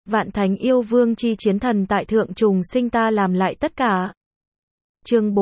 Vạn thánh yêu vương chi chiến thần tại thượng trùng sinh ta làm lại tất cả. Chương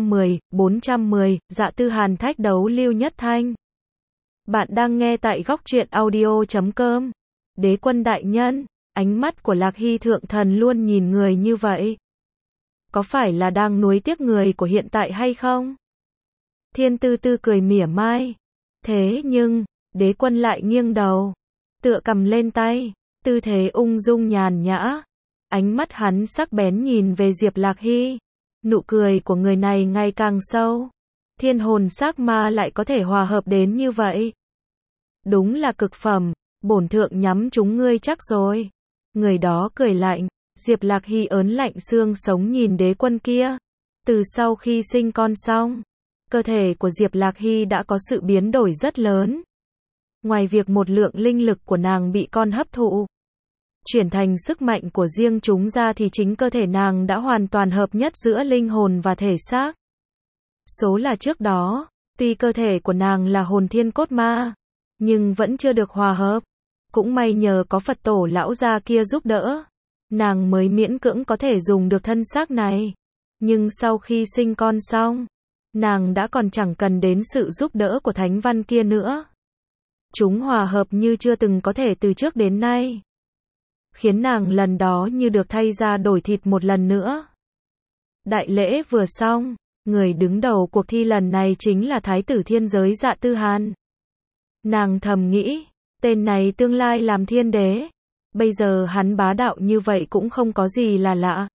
410, Dạ Tư Hàn thách đấu Lưu Nhất Thanh. Bạn đang nghe tại góc truyện audio.com. Đế quân đại nhân, ánh mắt của Lạc Hy thượng thần luôn nhìn người như vậy. Có phải là đang nuối tiếc người của hiện tại hay không? Thiên Tư Tư cười mỉa mai. Thế nhưng, đế quân lại nghiêng đầu, tựa cầm lên tay, tư thế ung dung nhàn nhã. Ánh mắt hắn sắc bén nhìn về Diệp Lạc Hy. Nụ cười của người này ngày càng sâu. Thiên hồn xác ma lại có thể hòa hợp đến như vậy. Đúng là cực phẩm, bổn thượng nhắm chúng ngươi chắc rồi. Người đó cười lạnh. Diệp Lạc Hy ớn lạnh xương sống nhìn đế quân kia. Từ sau khi sinh con xong, cơ thể của Diệp Lạc Hy đã có sự biến đổi rất lớn. Ngoài việc một lượng linh lực của nàng bị con hấp thụ, chuyển thành sức mạnh của riêng chúng ra thì chính cơ thể nàng đã hoàn toàn hợp nhất giữa linh hồn và thể xác. Số là trước đó, tuy cơ thể của nàng là hồn thiên cốt ma, nhưng vẫn chưa được hòa hợp. Cũng may nhờ có Phật tổ lão gia kia giúp đỡ, nàng mới miễn cưỡng có thể dùng được thân xác này. Nhưng sau khi sinh con xong, nàng đã còn chẳng cần đến sự giúp đỡ của thánh văn kia nữa. Chúng hòa hợp như chưa từng có thể từ trước đến nay, khiến nàng lần đó như được thay da đổi thịt một lần nữa. Đại lễ vừa xong, người đứng đầu cuộc thi lần này chính là Thái tử thiên giới Dạ Tư Hàn. Nàng thầm nghĩ, tên này tương lai làm thiên đế, bây giờ hắn bá đạo như vậy cũng không có gì là lạ.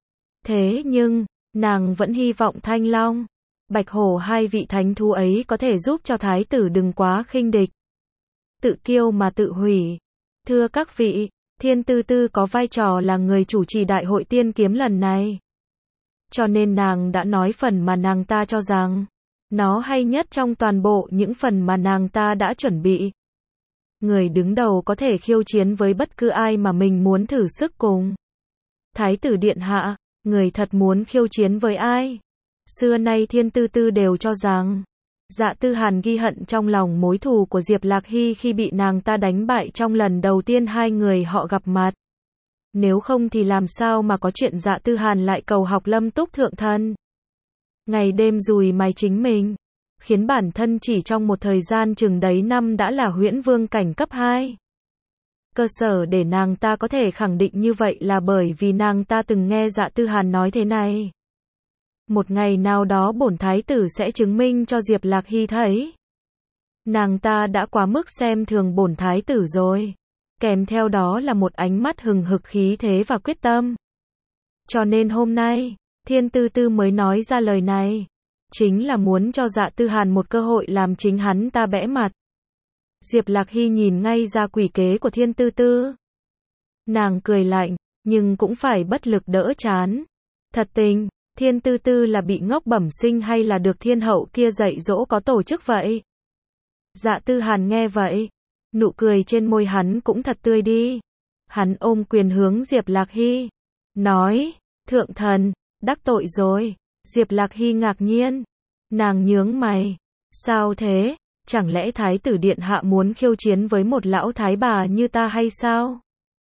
Thế nhưng, nàng vẫn hy vọng Thanh Long, Bạch Hổ hai vị thánh thú ấy có thể giúp cho thái tử đừng quá khinh địch. Tự kiêu mà tự hủy. Thưa các vị, Thiên Tư Tư có vai trò là người chủ trì đại hội tiên kiếm lần này. Cho nên nàng đã nói phần mà nàng ta cho rằng nó hay nhất trong toàn bộ những phần mà nàng ta đã chuẩn bị. Người đứng đầu có thể khiêu chiến với bất cứ ai mà mình muốn thử sức cùng. Thái tử điện hạ, người thật muốn khiêu chiến với ai? Xưa nay Thiên Tư Tư đều cho rằng Dạ Tư Hàn ghi hận trong lòng mối thù của Diệp Lạc Hy khi bị nàng ta đánh bại trong lần đầu tiên hai người họ gặp mặt. Nếu không thì làm sao mà có chuyện Dạ Tư Hàn lại cầu học Lâm Túc thượng thần. Ngày đêm dùi mài chính mình, khiến bản thân chỉ trong một thời gian chừng đấy năm đã là huyễn vương cảnh cấp 2. Cơ sở để nàng ta có thể khẳng định như vậy là bởi vì nàng ta từng nghe Dạ Tư Hàn nói thế này. Một ngày nào đó bổn thái tử sẽ chứng minh cho Diệp Lạc Hy thấy. Nàng ta đã quá mức xem thường bổn thái tử rồi. Kèm theo đó là một ánh mắt hừng hực khí thế và quyết tâm. Cho nên hôm nay, Thiên Tư Tư mới nói ra lời này. Chính là muốn cho Dạ Tư Hàn một cơ hội làm chính hắn ta bẽ mặt. Diệp Lạc Hy nhìn ngay ra quỷ kế của Thiên Tư Tư. Nàng cười lạnh, nhưng cũng phải bất lực đỡ chán. Thật tình, Thiên Tư Tư là bị ngốc bẩm sinh hay là được thiên hậu kia dạy dỗ có tổ chức vậy? Dạ Tư Hàn nghe vậy, nụ cười trên môi hắn cũng thật tươi đi. Hắn ôm quyền hướng Diệp Lạc Hy, nói, thượng thần, đắc tội rồi. Diệp Lạc Hy ngạc nhiên, nàng nhướng mày, sao thế, chẳng lẽ thái tử điện hạ muốn khiêu chiến với một lão thái bà như ta hay sao?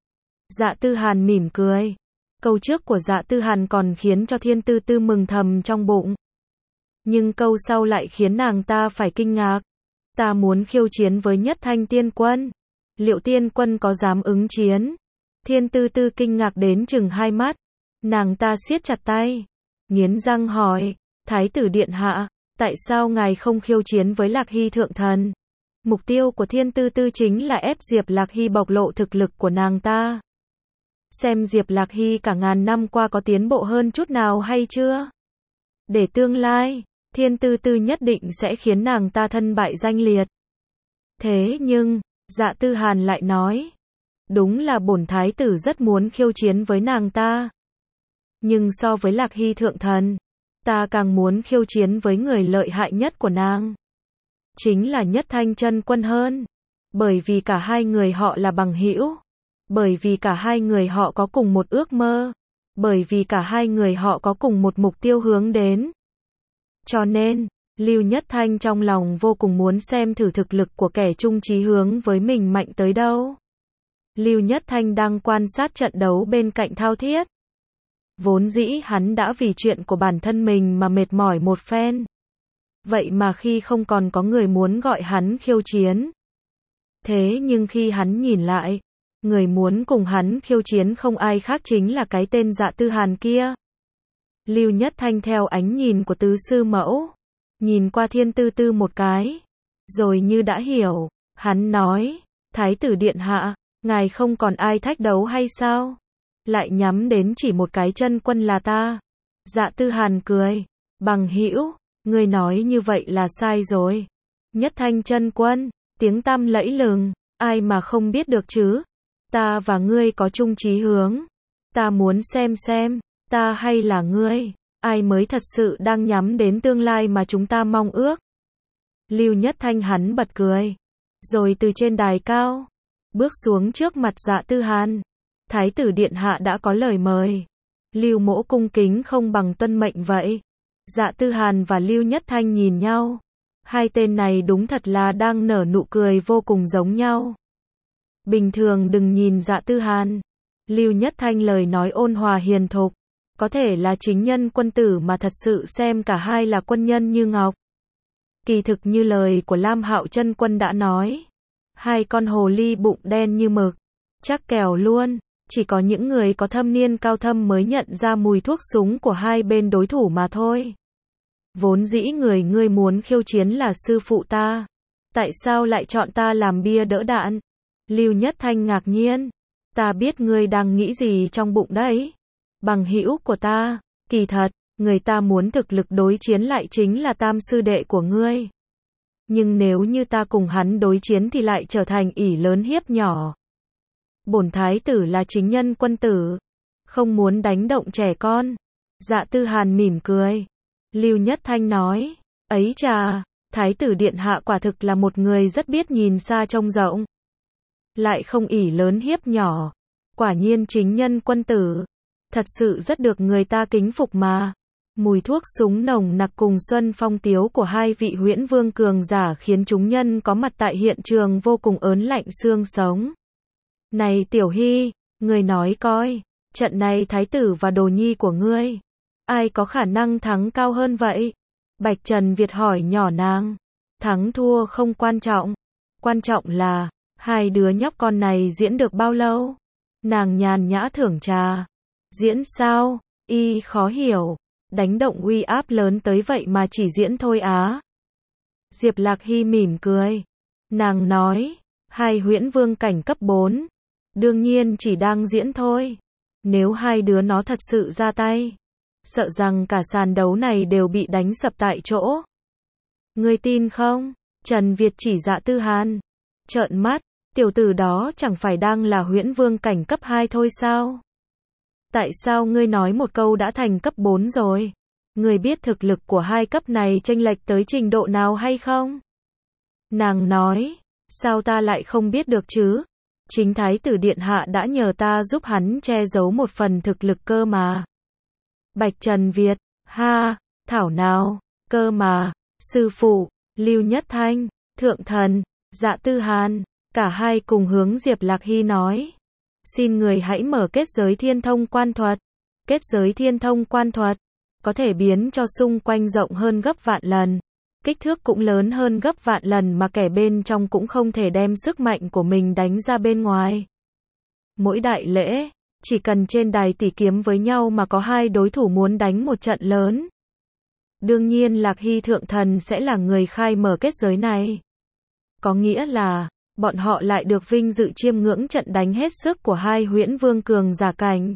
Dạ Tư Hàn mỉm cười. Câu trước của Dạ Tư Hàn còn khiến cho Thiên Tư Tư mừng thầm trong bụng. Nhưng câu sau lại khiến nàng ta phải kinh ngạc. Ta muốn khiêu chiến với Nhất Thanh tiên quân. Liệu tiên quân có dám ứng chiến? Thiên Tư Tư kinh ngạc đến chừng hai mắt. Nàng ta siết chặt tay, nghiến răng hỏi, Thái tử điện hạ, tại sao ngài không khiêu chiến với Lạc Hy thượng thần? Mục tiêu của Thiên Tư Tư chính là ép Diệp Lạc Hy bộc lộ thực lực của nàng ta. Xem Diệp Lạc Hy cả ngàn năm qua có tiến bộ hơn chút nào hay chưa? Để tương lai, Thiên Tư Tư nhất định sẽ khiến nàng ta thân bại danh liệt. Thế nhưng, Dạ Tư Hàn lại nói, đúng là bổn thái tử rất muốn khiêu chiến với nàng ta. Nhưng so với Lạc Hy thượng thần, ta càng muốn khiêu chiến với người lợi hại nhất của nàng. Chính là Nhất Thanh chân quân hơn. Bởi vì cả hai người họ là bằng hữu. Bởi vì cả hai người họ có cùng một ước mơ. Bởi vì cả hai người họ có cùng một mục tiêu hướng đến. Cho nên, Lưu Nhất Thanh trong lòng vô cùng muốn xem thử thực lực của kẻ chung chí hướng với mình mạnh tới đâu. Lưu Nhất Thanh đang quan sát trận đấu bên cạnh thao thiết. Vốn dĩ hắn đã vì chuyện của bản thân mình mà mệt mỏi một phen. Vậy mà khi không còn có người muốn gọi hắn khiêu chiến. Thế nhưng khi hắn nhìn lại, người muốn cùng hắn khiêu chiến không ai khác chính là cái tên Dạ Tư Hàn kia. Lưu Nhất Thanh theo ánh nhìn của tứ sư mẫu, nhìn qua Thiên Tư Tư một cái, rồi như đã hiểu, hắn nói, Thái tử điện hạ, ngài không còn ai thách đấu hay sao? Lại nhắm đến chỉ một cái chân quân là ta. Dạ Tư Hàn cười, bằng hữu, ngươi nói như vậy là sai rồi. Nhất Thanh chân quân, tiếng tăm lẫy lừng, ai mà không biết được chứ? Ta và ngươi có chung chí hướng. Ta muốn xem, ta hay là ngươi, ai mới thật sự đang nhắm đến tương lai mà chúng ta mong ước. Lưu Nhất Thanh hắn bật cười, rồi từ trên đài cao, bước xuống trước mặt Dạ Tư Hàn. Thái tử điện hạ đã có lời mời. Lưu mỗ cung kính không bằng tuân mệnh vậy. Dạ Tư Hàn và Lưu Nhất Thanh nhìn nhau. Hai tên này đúng thật là đang nở nụ cười vô cùng giống nhau. Bình thường đừng nhìn Dạ Tư Hàn. Lưu Nhất Thanh lời nói ôn hòa hiền thục. Có thể là chính nhân quân tử mà thật sự xem cả hai là quân nhân như ngọc. Kỳ thực như lời của Lam Hạo chân quân đã nói. Hai con hồ ly bụng đen như mực. Chắc kèo luôn. Chỉ có những người có thâm niên cao thâm mới nhận ra mùi thuốc súng của hai bên đối thủ mà thôi. Vốn dĩ người ngươi muốn khiêu chiến là sư phụ ta. Tại sao lại chọn ta làm bia đỡ đạn? Lưu Nhất Thanh ngạc nhiên. Ta biết ngươi đang nghĩ gì trong bụng đấy. Bằng hữu của ta, kỳ thật, người ta muốn thực lực đối chiến lại chính là tam sư đệ của ngươi. Nhưng nếu như ta cùng hắn đối chiến thì lại trở thành ỷ lớn hiếp nhỏ. Bổn thái tử là chính nhân quân tử, không muốn đánh động trẻ con. Dạ Tư Hàn mỉm cười. Lưu Nhất Thanh nói, ấy chà, thái tử điện hạ quả thực là một người rất biết nhìn xa trông rộng. Lại không ỷ lớn hiếp nhỏ. Quả nhiên chính nhân quân tử. Thật sự rất được người ta kính phục mà. Mùi thuốc súng nồng nặc cùng xuân phong tiếu của hai vị huyễn vương cường giả khiến chúng nhân có mặt tại hiện trường vô cùng ớn lạnh xương sống. Này Tiểu Hy, ngươi nói coi, trận này thái tử và đồ nhi của ngươi, ai có khả năng thắng cao hơn vậy? Bạch Trần Việt hỏi nhỏ nàng. Thắng thua không quan trọng, quan trọng là hai đứa nhóc con này diễn được bao lâu? Nàng nhàn nhã thưởng trà. Diễn sao? Y khó hiểu, đánh động uy áp lớn tới vậy mà chỉ diễn thôi á. Diệp Lạc Hy mỉm cười. Nàng nói, hai huyễn vương cảnh cấp 4. Đương nhiên chỉ đang diễn thôi. Nếu hai đứa nó thật sự ra tay, sợ rằng cả sàn đấu này đều bị đánh sập tại chỗ. Ngươi tin không? Trần Việt chỉ Dạ Tư Hàn. Trợn mắt, tiểu tử đó chẳng phải đang là huyễn vương cảnh cấp 2 thôi sao? Tại sao ngươi nói một câu đã thành cấp 4 rồi? Ngươi biết thực lực của hai cấp này chênh lệch tới trình độ nào hay không? Nàng nói, sao ta lại không biết được chứ? Chính thái tử điện hạ đã nhờ ta giúp hắn che giấu một phần thực lực cơ mà. Bạch Trần Việt, ha, thảo nào, cơ mà, sư phụ, Lưu Nhất Thanh, thượng thần, Dạ Tư Hàn, cả hai cùng hướng Diệp Lạc Hy nói. Xin người hãy mở kết giới thiên thông quan thuật. Kết giới thiên thông quan thuật, có thể biến cho xung quanh rộng hơn gấp vạn lần. Kích thước cũng lớn hơn gấp vạn lần mà kẻ bên trong cũng không thể đem sức mạnh của mình đánh ra bên ngoài. Mỗi đại lễ, chỉ cần trên đài tỉ kiếm với nhau mà có hai đối thủ muốn đánh một trận lớn. Đương nhiên Lạc Hy thượng thần sẽ là người khai mở kết giới này. Có nghĩa là, bọn họ lại được vinh dự chiêm ngưỡng trận đánh hết sức của hai huyễn vương cường giả cảnh.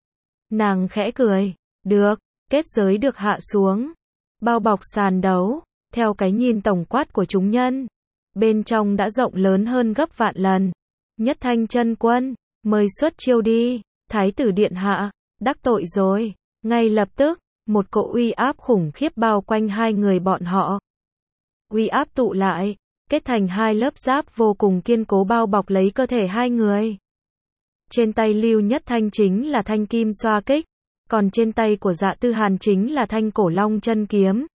Nàng khẽ cười, được, kết giới được hạ xuống. Bao bọc sàn đấu, theo cái nhìn tổng quát của chúng nhân. Bên trong đã rộng lớn hơn gấp vạn lần. Nhất Thanh chân quân, mời xuất chiêu đi, thái tử điện hạ, đắc tội rồi. Ngay lập tức, một cỗ uy áp khủng khiếp bao quanh hai người bọn họ. Uy áp tụ lại, kết thành hai lớp giáp vô cùng kiên cố bao bọc lấy cơ thể hai người. Trên tay Lưu Nhất Thanh chính là thanh kim xoa kích, còn trên tay của Dạ Tư Hàn chính là thanh cổ long chân kiếm.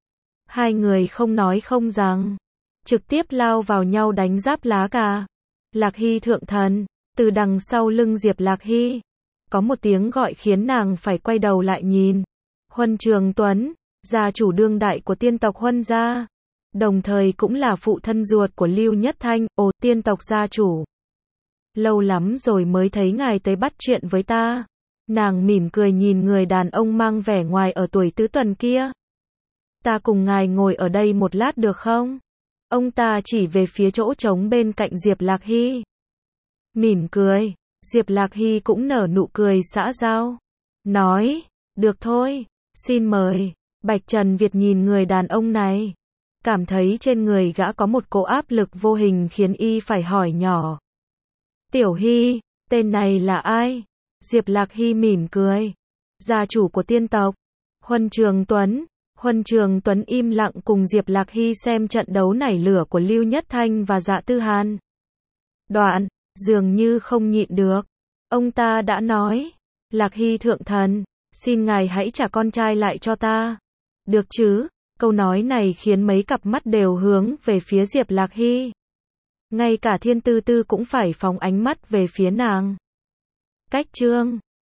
Hai người không nói không rằng, trực tiếp lao vào nhau đánh giáp lá cà. Lạc Hy thượng thần, Từ đằng sau lưng Diệp Lạc Hy, có một tiếng gọi khiến nàng phải quay đầu lại nhìn. Huân Trường Tuấn, gia chủ đương đại của tiên tộc Huân gia, đồng thời cũng là phụ thân ruột của Lưu Nhất Thanh. Ồ, tiên tộc gia chủ. Lâu lắm rồi mới thấy ngài tới bắt chuyện với ta. Nàng mỉm cười nhìn người đàn ông mang vẻ ngoài ở tuổi tứ tuần kia. Ta cùng ngài ngồi ở đây một lát được không? Ông ta chỉ về phía chỗ trống bên cạnh Diệp Lạc Hy. Mỉm cười, Diệp Lạc Hy cũng nở nụ cười xã giao. Nói, được thôi, xin mời. Bạch Trần Việt nhìn người đàn ông này, cảm thấy trên người gã có một cỗ áp lực vô hình khiến y phải hỏi nhỏ. Tiểu Hy, tên này là ai? Diệp Lạc Hy mỉm cười. Gia chủ của tiên tộc, Huân Trường Tuấn. Huân Trường Tuấn im lặng cùng Diệp Lạc Hy xem trận đấu nảy lửa của Lưu Nhất Thanh và Dạ Tư Hàn. Đoạn, dường như không nhịn được. Ông ta đã nói, Lạc Hy thượng thần, xin ngài hãy trả con trai lại cho ta. Được chứ? Câu nói này khiến mấy cặp mắt đều hướng về phía Diệp Lạc Hy. Ngay cả Thiên Tư Tư cũng phải phóng ánh mắt về phía nàng. Cách chương